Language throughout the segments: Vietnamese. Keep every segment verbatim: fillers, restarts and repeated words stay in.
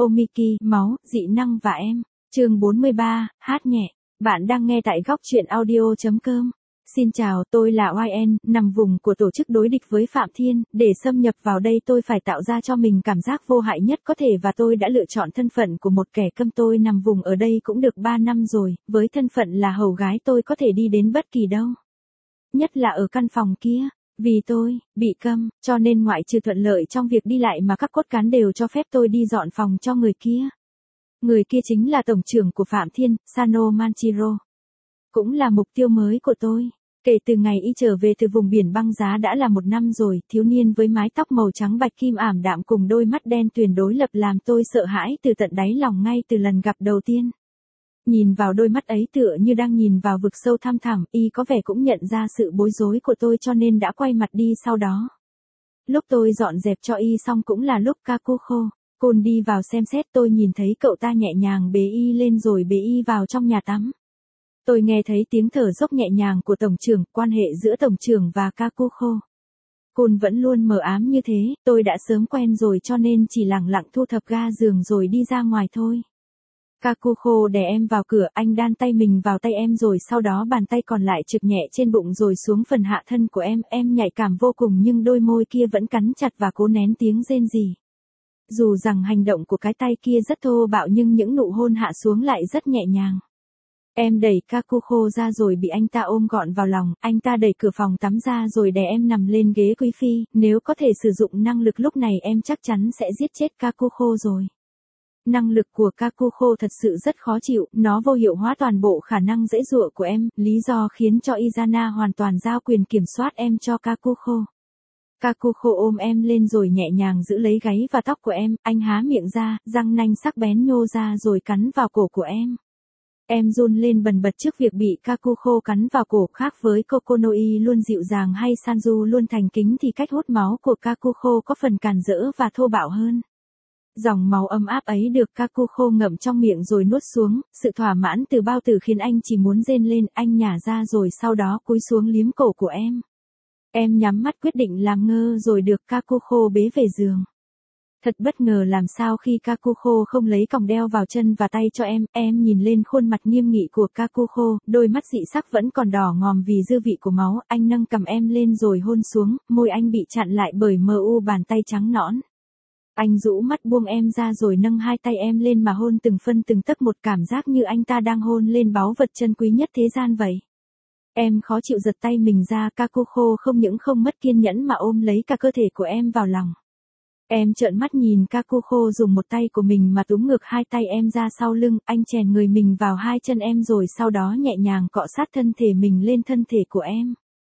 Omiki, máu, dị năng và em. Chương bốn mươi ba, hát nhẹ. Bạn đang nghe tại góc truyện audio.com. Xin chào, tôi là oai en, nằm vùng của tổ chức đối địch với Phạm Thiên. Để xâm nhập vào đây tôi phải tạo ra cho mình cảm giác vô hại nhất có thể và tôi đã lựa chọn thân phận của một kẻ câm. Tôi nằm vùng ở đây cũng được ba năm rồi, với thân phận là hầu gái tôi có thể đi đến bất kỳ đâu. Nhất là ở căn phòng kia. Vì tôi, bị câm, cho nên ngoại trừ thuận lợi trong việc đi lại mà các cốt cán đều cho phép tôi đi dọn phòng cho người kia. Người kia chính là tổng trưởng của Phạm Thiên, Sano Manchiro. Cũng là mục tiêu mới của tôi. Kể từ ngày y trở về từ vùng biển băng giá đã là một năm rồi, thiếu niên với mái tóc màu trắng bạch kim ảm đạm cùng đôi mắt đen tuyền đối lập làm tôi sợ hãi từ tận đáy lòng ngay từ lần gặp đầu tiên. Nhìn vào đôi mắt ấy tựa như đang nhìn vào vực sâu thăm thẳm, y có vẻ cũng nhận ra sự bối rối của tôi cho nên đã quay mặt đi sau đó. Lúc tôi dọn dẹp cho y xong cũng là lúc Kakuko Kun đi vào xem xét, tôi nhìn thấy cậu ta nhẹ nhàng bế y lên rồi bế y vào trong nhà tắm. Tôi nghe thấy tiếng thở dốc nhẹ nhàng của tổng trưởng, quan hệ giữa tổng trưởng và Kakuko Kun vẫn luôn mờ ám như thế, tôi đã sớm quen rồi cho nên chỉ lẳng lặng thu thập ga giường rồi đi ra ngoài thôi. Kakuko đè em vào cửa, anh đan tay mình vào tay em rồi sau đó bàn tay còn lại trực nhẹ trên bụng rồi xuống phần hạ thân của em, em nhạy cảm vô cùng nhưng đôi môi kia vẫn cắn chặt và cố nén tiếng rên rỉ. Dù rằng hành động của cái tay kia rất thô bạo nhưng những nụ hôn hạ xuống lại rất nhẹ nhàng. Em đẩy Kakuko ra rồi bị anh ta ôm gọn vào lòng, anh ta đẩy cửa phòng tắm ra rồi đè em nằm lên ghế quý phi, nếu có thể sử dụng năng lực lúc này em chắc chắn sẽ giết chết Kakuko rồi. Năng lực của Kakuko thật sự rất khó chịu, nó vô hiệu hóa toàn bộ khả năng giãy giụa của em, lý do khiến cho Izana hoàn toàn giao quyền kiểm soát em cho Kakuko. Kakuko ôm em lên rồi nhẹ nhàng giữ lấy gáy và tóc của em, anh há miệng ra, răng nanh sắc bén nhô ra rồi cắn vào cổ của em. Em run lên bần bật trước việc bị Kakuko cắn vào cổ, khác với Kokonoi luôn dịu dàng hay Sanju luôn thành kính thì cách hút máu của Kakuko có phần càn rỡ và thô bạo hơn. Dòng máu ấm áp ấy được Kakuko ngậm trong miệng rồi nuốt xuống, sự thỏa mãn từ bao tử khiến anh chỉ muốn rên lên, anh nhả ra rồi sau đó cúi xuống liếm cổ của em. Em nhắm mắt quyết định làm ngơ rồi được Kakuko bế về giường. Thật bất ngờ làm sao khi Kakuko không lấy còng đeo vào chân và tay cho em, em nhìn lên khuôn mặt nghiêm nghị của Kakuko, đôi mắt dị sắc vẫn còn đỏ ngòm vì dư vị của máu, anh nâng cằm em lên rồi hôn xuống, môi anh bị chặn lại bởi mờ u bàn tay trắng nõn. Anh rũ mắt buông em ra rồi nâng hai tay em lên mà hôn từng phân từng tấc, một cảm giác như anh ta đang hôn lên báu vật chân quý nhất thế gian vậy. Em khó chịu giật tay mình ra, Kakuko không những không mất kiên nhẫn mà ôm lấy cả cơ thể của em vào lòng. Em trợn mắt nhìn Kakuko dùng một tay của mình mà túm ngược hai tay em ra sau lưng, anh chèn người mình vào hai chân em rồi sau đó nhẹ nhàng cọ sát thân thể mình lên thân thể của em.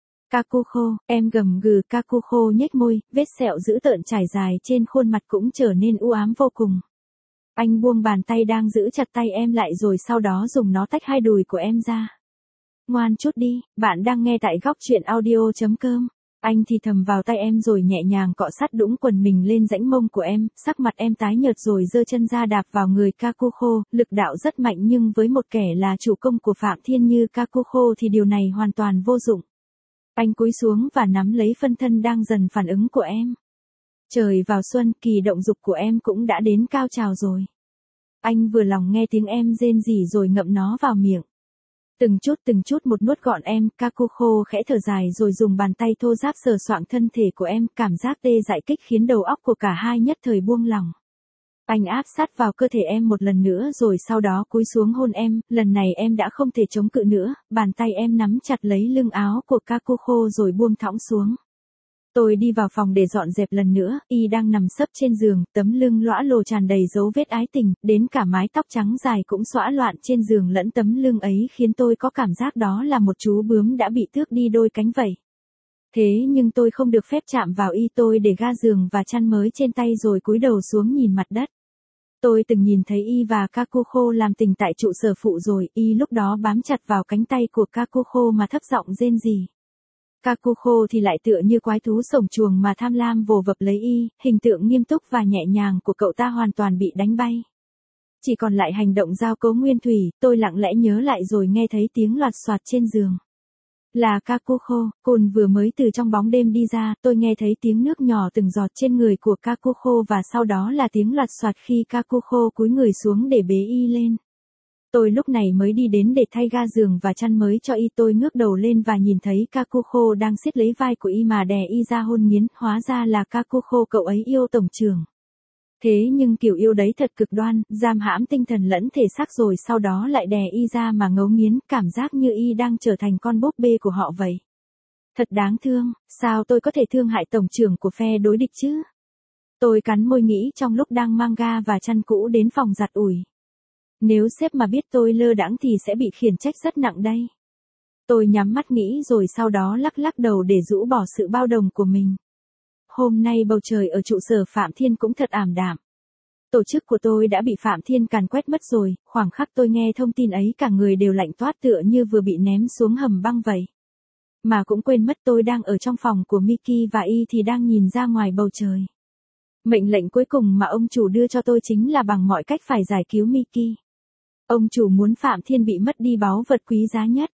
Kakuko, em gầm gừ, Kakuko nhếch môi, vết sẹo dữ tợn trải dài trên khuôn mặt cũng trở nên u ám vô cùng. Anh buông bàn tay đang giữ chặt tay em lại rồi sau đó dùng nó tách hai đùi của em ra. Ngoan chút đi, bạn đang nghe tại góc truyện audio.com. Anh thì thầm vào tay em rồi nhẹ nhàng cọ sát đũng quần mình lên rãnh mông của em, sắc mặt em tái nhợt rồi giơ chân ra đạp vào người Kakuko, lực đạo rất mạnh nhưng với một kẻ là chủ công của Phạm Thiên như Kakuko thì điều này hoàn toàn vô dụng. Anh cúi xuống và nắm lấy phân thân đang dần phản ứng của em. Trời vào xuân, kỳ động dục của em cũng đã đến cao trào rồi. Anh vừa lòng nghe tiếng em rên rỉ rồi ngậm nó vào miệng. Từng chút từng chút một nuốt gọn em, Kakuko khẽ thở dài rồi dùng bàn tay thô ráp sờ soạng thân thể của em, cảm giác tê dại kích khiến đầu óc của cả hai nhất thời buông lỏng. Anh áp sát vào cơ thể em một lần nữa rồi sau đó cúi xuống hôn em, lần này em đã không thể chống cự nữa, bàn tay em nắm chặt lấy lưng áo của Kakuko rồi buông thõng xuống. Tôi đi vào phòng để dọn dẹp lần nữa, y đang nằm sấp trên giường, tấm lưng lõa lồ tràn đầy dấu vết ái tình, đến cả mái tóc trắng dài cũng xõa loạn trên giường lẫn tấm lưng ấy khiến tôi có cảm giác đó là một chú bướm đã bị tước đi đôi cánh vậy. Thế nhưng tôi không được phép chạm vào y, tôi để ga giường và chăn mới trên tay rồi cúi đầu xuống nhìn mặt đất. Tôi từng nhìn thấy y và Kakuko làm tình tại trụ sở phụ rồi, y lúc đó bám chặt vào cánh tay của Kakuko mà thấp giọng rên rỉ. Kakuko thì lại tựa như quái thú sổng chuồng mà tham lam vồ vập lấy y, hình tượng nghiêm túc và nhẹ nhàng của cậu ta hoàn toàn bị đánh bay. Chỉ còn lại hành động giao cấu nguyên thủy, tôi lặng lẽ nhớ lại rồi nghe thấy tiếng loạt soạt trên giường. Là Kakuko, Côn vừa mới từ trong bóng đêm đi ra, tôi nghe thấy tiếng nước nhỏ từng giọt trên người của Kakuko và sau đó là tiếng loạt soạt khi Kakuko cúi người xuống để bế y lên. Tôi lúc này mới đi đến để thay ga giường và chăn mới cho y. Tôi ngước đầu lên và nhìn thấy Kakuko đang siết lấy vai của y mà đè y ra hôn nghiến, hóa ra là Kakuko cậu ấy yêu tổng trưởng. Thế nhưng kiểu yêu đấy thật cực đoan, giam hãm tinh thần lẫn thể xác rồi sau đó lại đè y ra mà ngấu nghiến, cảm giác như y đang trở thành con búp bê của họ vậy. Thật đáng thương, sao tôi có thể thương hại tổng trưởng của phe đối địch chứ? Tôi cắn môi nghĩ trong lúc đang mang ga và chăn cũ đến phòng giặt ủi. Nếu sếp mà biết tôi lơ đãng thì sẽ bị khiển trách rất nặng đây. Tôi nhắm mắt nghĩ rồi sau đó lắc lắc đầu để rũ bỏ sự bao đồng của mình. Hôm nay bầu trời ở trụ sở Phạm Thiên cũng thật ảm đạm. Tổ chức của tôi đã bị Phạm Thiên càn quét mất rồi, khoảng khắc tôi nghe thông tin ấy cả người đều lạnh toát tựa như vừa bị ném xuống hầm băng vậy. Mà cũng quên mất tôi đang ở trong phòng của Mickey và y thì đang nhìn ra ngoài bầu trời. Mệnh lệnh cuối cùng mà ông chủ đưa cho tôi chính là bằng mọi cách phải giải cứu Mickey. Ông chủ muốn Phạm Thiên bị mất đi báu vật quý giá nhất.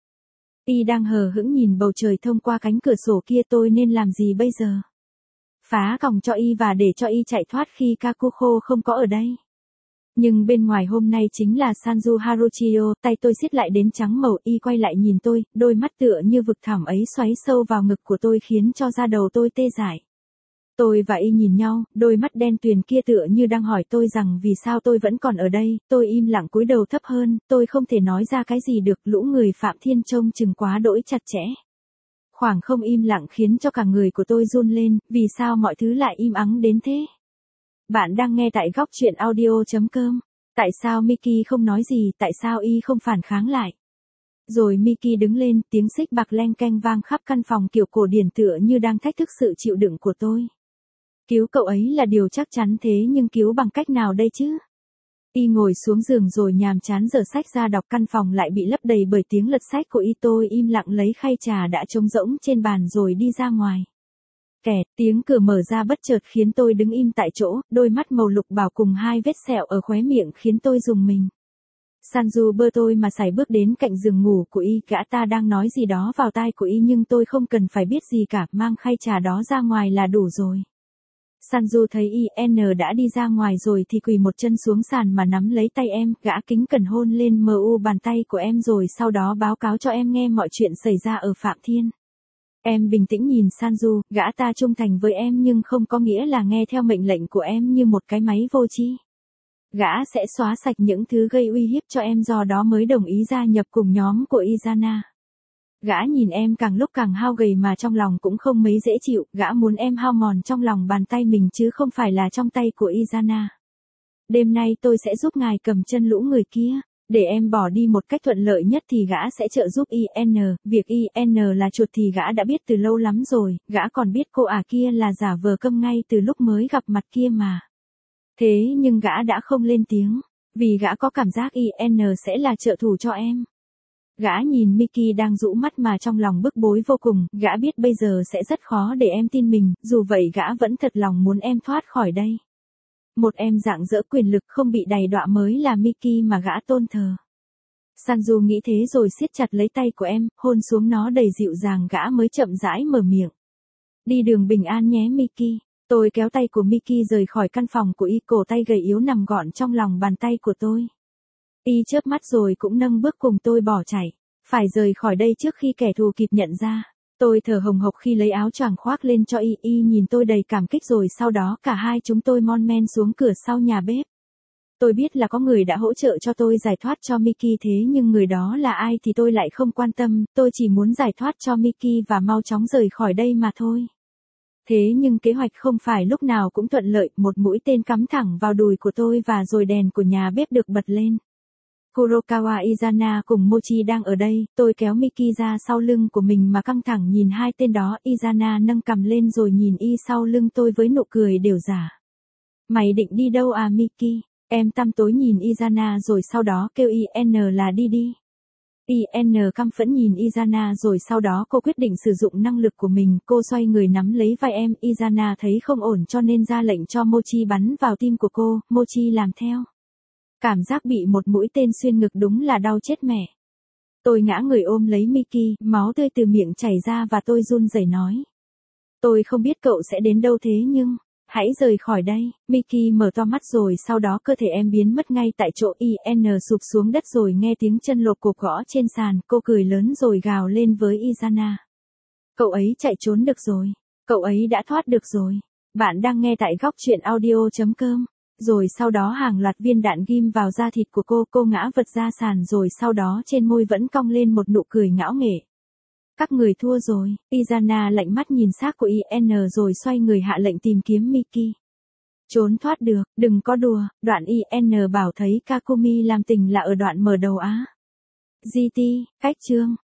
Y đang hờ hững nhìn bầu trời thông qua cánh cửa sổ kia, tôi nên làm gì bây giờ? Phá còng cho y và để cho y chạy thoát khi Kakuko không có ở đây. Nhưng bên ngoài hôm nay chính là Sanju Haruchio, tay tôi siết lại đến trắng màu, y quay lại nhìn tôi, đôi mắt tựa như vực thẳm ấy xoáy sâu vào ngực của tôi khiến cho da đầu tôi tê dại. Tôi và y nhìn nhau, đôi mắt đen tuyền kia tựa như đang hỏi tôi rằng vì sao tôi vẫn còn ở đây. Tôi im lặng cúi đầu thấp hơn, tôi không thể nói ra cái gì được, lũ người Phạm Thiên trông chừng quá đỗi chặt chẽ. Khoảng không im lặng khiến cho cả người của tôi run lên, vì sao mọi thứ lại im ắng đến thế? Bạn đang nghe tại góc truyện audio chấm com. Tại sao Mickey không nói gì, tại sao y không phản kháng lại? Rồi Mickey đứng lên, tiếng xích bạc leng keng vang khắp căn phòng kiểu cổ điển tựa như đang thách thức sự chịu đựng của tôi. Cứu cậu ấy là điều chắc chắn thế nhưng cứu bằng cách nào đây chứ? Y ngồi xuống giường rồi nhàm chán giở sách ra đọc, căn phòng lại bị lấp đầy bởi tiếng lật sách của y. Tôi im lặng lấy khay trà đã trống rỗng trên bàn rồi đi ra ngoài. Kẹt, tiếng cửa mở ra bất chợt khiến tôi đứng im tại chỗ, đôi mắt màu lục bảo cùng hai vết sẹo ở khóe miệng khiến tôi rùng mình. Sanju bơ tôi mà sải bước đến cạnh giường ngủ của y, gã ta đang nói gì đó vào tai của y nhưng tôi không cần phải biết gì cả, mang khay trà đó ra ngoài là đủ rồi. Sanju thấy i en đã đi ra ngoài rồi thì quỳ một chân xuống sàn mà nắm lấy tay em, gã kính cẩn hôn lên mu bàn tay của em rồi sau đó báo cáo cho em nghe mọi chuyện xảy ra ở Phạm Thiên. Em bình tĩnh nhìn Sanju, gã ta trung thành với em nhưng không có nghĩa là nghe theo mệnh lệnh của em như một cái máy vô tri. Gã sẽ xóa sạch những thứ gây uy hiếp cho em, do đó mới đồng ý gia nhập cùng nhóm của Izana. Gã nhìn em càng lúc càng hao gầy mà trong lòng cũng không mấy dễ chịu, gã muốn em hao mòn trong lòng bàn tay mình chứ không phải là trong tay của Izana. Đêm nay tôi sẽ giúp ngài cầm chân lũ người kia, để em bỏ đi một cách thuận lợi nhất thì gã sẽ trợ giúp i en, việc i en là chuột thì gã đã biết từ lâu lắm rồi, gã còn biết cô ả kia là giả vờ câm ngay từ lúc mới gặp mặt kia mà. Thế nhưng gã đã không lên tiếng, vì gã có cảm giác i en sẽ là trợ thủ cho em. Gã nhìn Mickey đang rũ mắt mà trong lòng bức bối vô cùng, gã biết bây giờ sẽ rất khó để em tin mình, dù vậy gã vẫn thật lòng muốn em thoát khỏi đây. Một em rạng rỡ quyền lực không bị đày đọa mới là Mickey mà gã tôn thờ. Sanju nghĩ thế rồi siết chặt lấy tay của em, hôn xuống nó đầy dịu dàng, gã mới chậm rãi mở miệng. Đi đường bình an nhé Mickey. Tôi kéo tay của Mickey rời khỏi căn phòng của y, cổ tay gầy yếu nằm gọn trong lòng bàn tay của tôi. Y chớp mắt rồi cũng nâng bước cùng tôi bỏ chạy, phải rời khỏi đây trước khi kẻ thù kịp nhận ra. Tôi thở hồng hộc khi lấy áo choàng khoác lên cho y, y nhìn tôi đầy cảm kích rồi sau đó cả hai chúng tôi mon men xuống cửa sau nhà bếp. Tôi biết là có người đã hỗ trợ cho tôi giải thoát cho Mickey, thế nhưng người đó là ai thì tôi lại không quan tâm, tôi chỉ muốn giải thoát cho Mickey và mau chóng rời khỏi đây mà thôi. Thế nhưng kế hoạch không phải lúc nào cũng thuận lợi, một mũi tên cắm thẳng vào đùi của tôi và rồi đèn của nhà bếp được bật lên. Kurokawa Izana cùng Mochi đang ở đây, tôi kéo Mickey ra sau lưng của mình mà căng thẳng nhìn hai tên đó. Izana nâng cằm lên rồi nhìn y sau lưng tôi với nụ cười đều giả. Mày định đi đâu à Mickey? Em tăm tối nhìn Izana rồi sau đó kêu i en là đi đi. i en căm phẫn nhìn Izana rồi sau đó cô quyết định sử dụng năng lực của mình, cô xoay người nắm lấy vai em. Izana thấy không ổn cho nên ra lệnh cho Mochi bắn vào tim của cô, Mochi làm theo. Cảm giác bị một mũi tên xuyên ngực đúng là đau chết mẹ. Tôi ngã người ôm lấy Mickey, máu tươi từ miệng chảy ra và tôi run rẩy nói. Tôi không biết cậu sẽ đến đâu thế nhưng, hãy rời khỏi đây. Mickey mở to mắt rồi sau đó cơ thể em biến mất ngay tại chỗ. In sụp xuống đất rồi nghe tiếng chân lột cục gõ trên sàn, cô cười lớn rồi gào lên với Izana. Cậu ấy chạy trốn được rồi. Cậu ấy đã thoát được rồi. Bạn đang nghe tại góc truyện audio.com. Rồi sau đó hàng loạt viên đạn ghim vào da thịt của cô, cô ngã vật ra sàn rồi sau đó trên môi vẫn cong lên một nụ cười ngạo nghễ. Các người thua rồi. Izana lạnh mắt nhìn xác của In rồi xoay người hạ lệnh tìm kiếm Mickey. Trốn thoát được, đừng có đùa. Đoạn In bảo thấy Kakumi làm tình là ở đoạn mở đầu á. giê tê, cách chương.